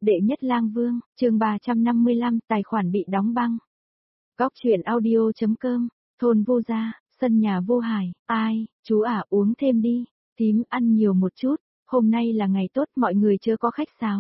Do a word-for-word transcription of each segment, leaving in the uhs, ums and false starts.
Đệ nhất lang vương, chương ba trăm năm mươi lăm, tài khoản bị đóng băng. Góc truyện audio.com, thôn Vô Gia, sân nhà Vô Hải, ai, chú ả uống thêm đi, tím ăn nhiều một chút, hôm nay là ngày tốt mọi người chưa có khách sáo.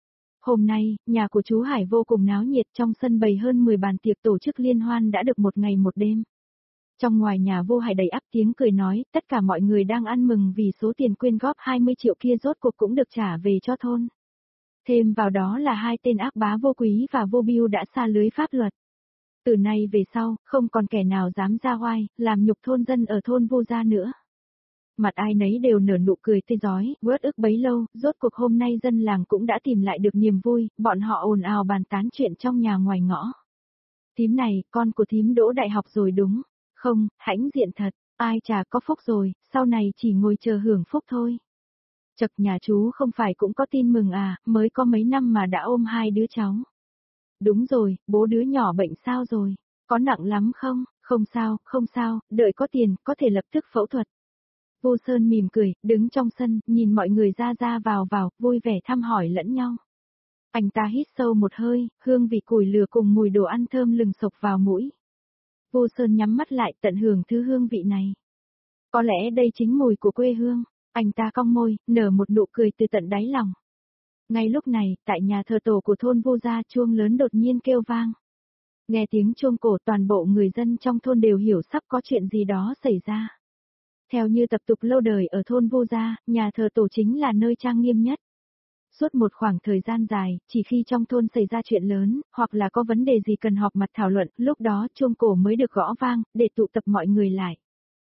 Hôm nay, nhà của chú Hải vô cùng náo nhiệt, trong sân bày hơn mười bàn tiệc tổ chức liên hoan đã được một ngày một đêm. Trong ngoài nhà Vô Hải đầy ắp tiếng cười nói, tất cả mọi người đang ăn mừng vì số tiền quyên góp hai mươi triệu kia rốt cuộc cũng được trả về cho thôn. Thêm vào đó là hai tên ác bá Vô Quý và Vô Biêu đã sa lưới pháp luật. Từ nay về sau, không còn kẻ nào dám ra oai, làm nhục thôn dân ở thôn Vô Gia nữa. Mặt ai nấy đều nở nụ cười tươi rói, uất ức bấy lâu, rốt cuộc hôm nay dân làng cũng đã tìm lại được niềm vui, bọn họ ồn ào bàn tán chuyện trong nhà ngoài ngõ. Thím này, con của thím đỗ đại học rồi đúng, không, hãnh diện thật, ai chả có phúc rồi, sau này chỉ ngồi chờ hưởng phúc thôi. Chật nhà chú không phải cũng có tin mừng à, mới có mấy năm mà đã ôm hai đứa cháu. Đúng rồi, bố đứa nhỏ bệnh sao rồi, có nặng lắm không, không sao, không sao, đợi có tiền, có thể lập tức phẫu thuật. Vô Sơn mỉm cười, đứng trong sân, nhìn mọi người ra ra vào vào, vui vẻ thăm hỏi lẫn nhau. Anh ta hít sâu một hơi, hương vị củi lửa cùng mùi đồ ăn thơm lừng sộc vào mũi. Vô Sơn nhắm mắt lại tận hưởng thứ hương vị này. Có lẽ đây chính mùi của quê hương. Anh ta cong môi, nở một nụ cười từ tận đáy lòng. Ngay lúc này, tại nhà thờ tổ của thôn Vô Gia chuông lớn đột nhiên kêu vang. Nghe tiếng chuông cổ toàn bộ người dân trong thôn đều hiểu sắp có chuyện gì đó xảy ra. Theo như tập tục lâu đời ở thôn Vô Gia, nhà thờ tổ chính là nơi trang nghiêm nhất. Suốt một khoảng thời gian dài, chỉ khi trong thôn xảy ra chuyện lớn, hoặc là có vấn đề gì cần họp mặt thảo luận, lúc đó chuông cổ mới được gõ vang, để tụ tập mọi người lại.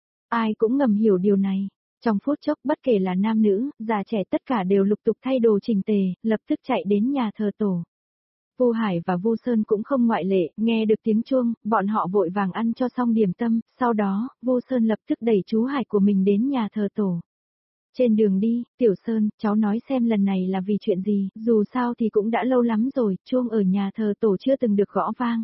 Ai cũng ngầm hiểu điều này. Trong phút chốc bất kể là nam nữ, già trẻ tất cả đều lục tục thay đồ chỉnh tề, lập tức chạy đến nhà thờ tổ. Vô Hải và Vô Sơn cũng không ngoại lệ, nghe được tiếng chuông, bọn họ vội vàng ăn cho xong điểm tâm, sau đó, Vô Sơn lập tức đẩy chú Hải của mình đến nhà thờ tổ. Trên đường đi, Tiểu Sơn, cháu nói xem lần này là vì chuyện gì, dù sao thì cũng đã lâu lắm rồi, chuông ở nhà thờ tổ chưa từng được gõ vang.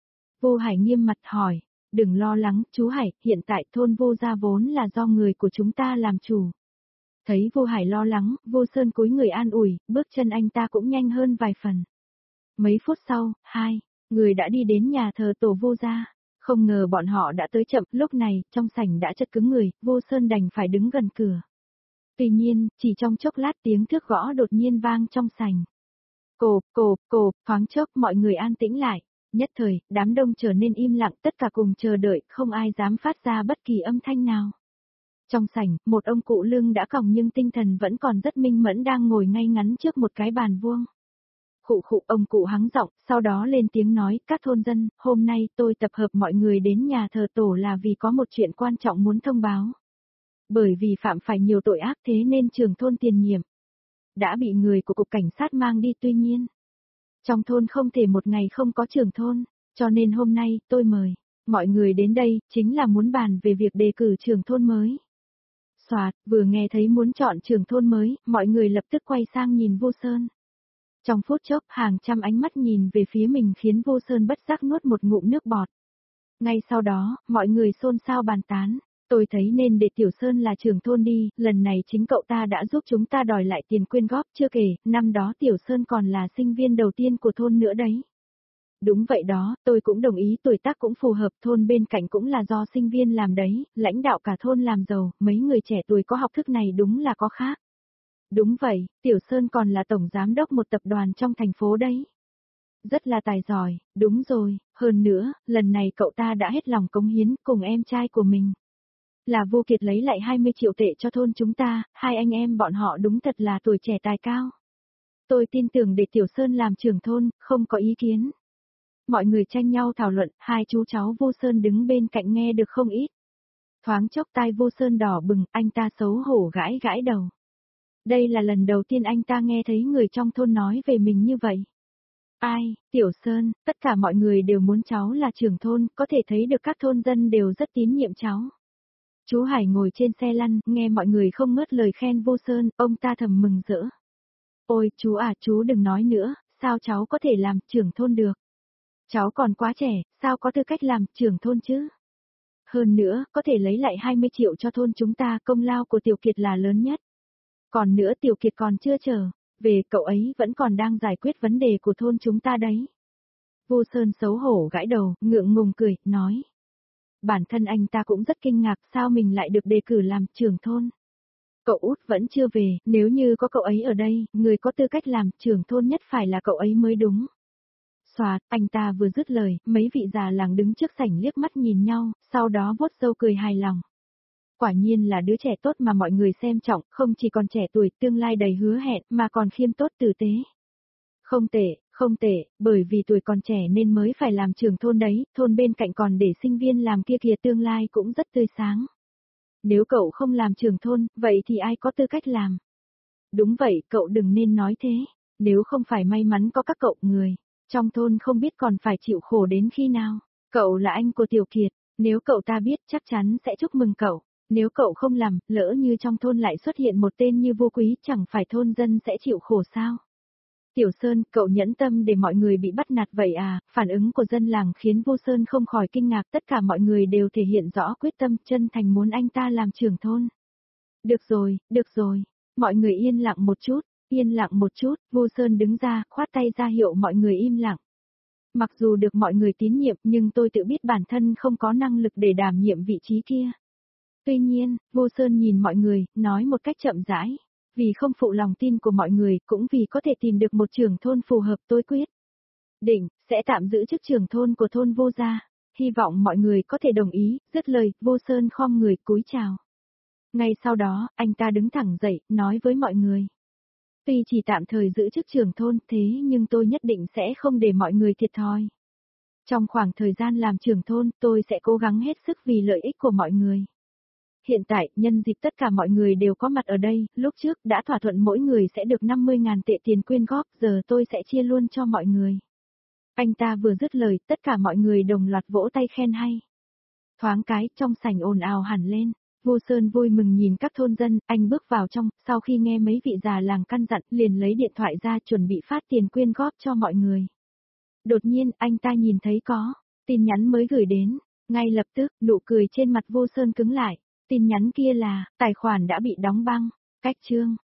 Vô Hải nghiêm mặt hỏi. Đừng lo lắng, chú Hải, hiện tại thôn Vô Gia vốn là do người của chúng ta làm chủ. Thấy Vô Hải lo lắng, Vô Sơn cúi người an ủi, bước chân anh ta cũng nhanh hơn vài phần. Mấy phút sau, hai người đã đi đến nhà thờ tổ Vô Gia. Không ngờ bọn họ đã tới chậm, lúc này, trong sảnh đã chật cứng người, Vô Sơn đành phải đứng gần cửa. Tuy nhiên, chỉ trong chốc lát tiếng thước gõ đột nhiên vang trong sảnh. Cộp, cộp, cộp, thoáng chốc mọi người an tĩnh lại. Nhất thời, đám đông trở nên im lặng, tất cả cùng chờ đợi, không ai dám phát ra bất kỳ âm thanh nào. Trong sảnh, một ông cụ lưng đã còng nhưng tinh thần vẫn còn rất minh mẫn đang ngồi ngay ngắn trước một cái bàn vuông. Khụ khụ, ông cụ hắng giọng, sau đó lên tiếng nói, các thôn dân, hôm nay tôi tập hợp mọi người đến nhà thờ tổ là vì có một chuyện quan trọng muốn thông báo. Bởi vì phạm phải nhiều tội ác thế nên trưởng thôn tiền nhiệm đã bị người của cục cảnh sát mang đi, tuy nhiên trong thôn không thể một ngày không có trưởng thôn, cho nên hôm nay tôi mời mọi người đến đây, chính là muốn bàn về việc đề cử trưởng thôn mới. Soạt, vừa nghe thấy muốn chọn trưởng thôn mới, mọi người lập tức quay sang nhìn Vô Sơn. Trong phút chốc, hàng trăm ánh mắt nhìn về phía mình khiến Vô Sơn bất giác nuốt một ngụm nước bọt. Ngay sau đó, mọi người xôn xao bàn tán. Tôi thấy nên để Tiểu Sơn là trưởng thôn đi, lần này chính cậu ta đã giúp chúng ta đòi lại tiền quyên góp, chưa kể, năm đó Tiểu Sơn còn là sinh viên đầu tiên của thôn nữa đấy. Đúng vậy đó, tôi cũng đồng ý, tuổi tác cũng phù hợp, thôn bên cạnh cũng là do sinh viên làm đấy, lãnh đạo cả thôn làm giàu, mấy người trẻ tuổi có học thức này đúng là có khác. Đúng vậy, Tiểu Sơn còn là tổng giám đốc một tập đoàn trong thành phố đấy. Rất là tài giỏi, đúng rồi, hơn nữa, lần này cậu ta đã hết lòng cống hiến cùng em trai của mình. Là Vô Kiệt lấy lại hai mươi triệu tệ cho thôn chúng ta, hai anh em bọn họ đúng thật là tuổi trẻ tài cao. Tôi tin tưởng để Tiểu Sơn làm trưởng thôn, không có ý kiến. Mọi người tranh nhau thảo luận, hai chú cháu Vô Sơn đứng bên cạnh nghe được không ít. Thoáng chốc tai Vô Sơn đỏ bừng, anh ta xấu hổ gãi gãi đầu. Đây là lần đầu tiên anh ta nghe thấy người trong thôn nói về mình như vậy. Ai, Tiểu Sơn, tất cả mọi người đều muốn cháu là trưởng thôn, có thể thấy được các thôn dân đều rất tín nhiệm cháu. Chú Hải ngồi trên xe lăn, nghe mọi người không ngớt lời khen Vô Sơn, ông ta thầm mừng rỡ. Ôi, chú à, chú đừng nói nữa, sao cháu có thể làm trưởng thôn được? Cháu còn quá trẻ, sao có tư cách làm trưởng thôn chứ? Hơn nữa, có thể lấy lại hai mươi triệu cho thôn chúng ta, công lao của Tiểu Kiệt là lớn nhất. Còn nữa Tiểu Kiệt còn chưa chờ, Về cậu ấy vẫn còn đang giải quyết vấn đề của thôn chúng ta đấy. Vô Sơn xấu hổ gãi đầu, ngượng ngùng cười, nói. Bản thân anh ta cũng rất kinh ngạc sao mình lại được đề cử làm trưởng thôn. Cậu út vẫn chưa về, nếu như có cậu ấy ở đây, người có tư cách làm trưởng thôn nhất phải là cậu ấy mới đúng. Xoạt, anh ta vừa dứt lời, mấy vị già làng đứng trước sảnh liếc mắt nhìn nhau, sau đó vuốt râu cười hài lòng. Quả nhiên là đứa trẻ tốt mà mọi người xem trọng, không chỉ còn trẻ tuổi tương lai đầy hứa hẹn mà còn khiêm tốt tử tế. Không tệ, không tệ, bởi vì tuổi còn trẻ nên mới phải làm trưởng thôn đấy, thôn bên cạnh còn để sinh viên làm kia kìa tương lai cũng rất tươi sáng. Nếu cậu không làm trưởng thôn, vậy thì ai có tư cách làm? Đúng vậy, cậu đừng nên nói thế, nếu không phải may mắn có các cậu người, trong thôn không biết còn phải chịu khổ đến khi nào. Cậu là anh của Tiểu Kiệt, nếu cậu ta biết chắc chắn sẽ chúc mừng cậu. Nếu cậu không làm, lỡ như trong thôn lại xuất hiện một tên như Vô Quý, chẳng phải thôn dân sẽ chịu khổ sao? Tiểu Sơn, cậu nhẫn tâm để mọi người bị bắt nạt vậy à? Phản ứng của dân làng khiến Vô Sơn không khỏi kinh ngạc, tất cả mọi người đều thể hiện rõ quyết tâm, chân thành muốn anh ta làm trưởng thôn. Được rồi, được rồi, mọi người yên lặng một chút, yên lặng một chút, Vô Sơn đứng ra, khoát tay ra hiệu mọi người im lặng. Mặc dù được mọi người tín nhiệm nhưng tôi tự biết bản thân không có năng lực để đảm nhiệm vị trí kia. Tuy nhiên, Vô Sơn nhìn mọi người, nói một cách chậm rãi. Vì không phụ lòng tin của mọi người, cũng vì có thể tìm được một trưởng thôn phù hợp tôi quyết. Định, sẽ tạm giữ chức trưởng thôn của thôn Vô Gia. Hy vọng mọi người có thể đồng ý, dứt lời, Vô Sơn khom người cúi chào. Ngay sau đó, anh ta đứng thẳng dậy, nói với mọi người. Tuy chỉ tạm thời giữ chức trưởng thôn thế nhưng tôi nhất định sẽ không để mọi người thiệt thòi. Trong khoảng thời gian làm trưởng thôn, tôi sẽ cố gắng hết sức vì lợi ích của mọi người. Hiện tại, nhân dịp tất cả mọi người đều có mặt ở đây, lúc trước đã thỏa thuận mỗi người sẽ được năm mươi ngàn tệ tiền quyên góp, giờ tôi sẽ chia luôn cho mọi người. Anh ta vừa dứt lời, tất cả mọi người đồng loạt vỗ tay khen hay. Thoáng cái, trong sảnh ồn ào hẳn lên, Vô Sơn vui mừng nhìn các thôn dân, anh bước vào trong, sau khi nghe mấy vị già làng căn dặn, liền lấy điện thoại ra chuẩn bị phát tiền quyên góp cho mọi người. Đột nhiên, anh ta nhìn thấy có tin nhắn mới gửi đến, ngay lập tức, nụ cười trên mặt Vô Sơn cứng lại. Tin nhắn kia là, tài khoản đã bị đóng băng, cách chương.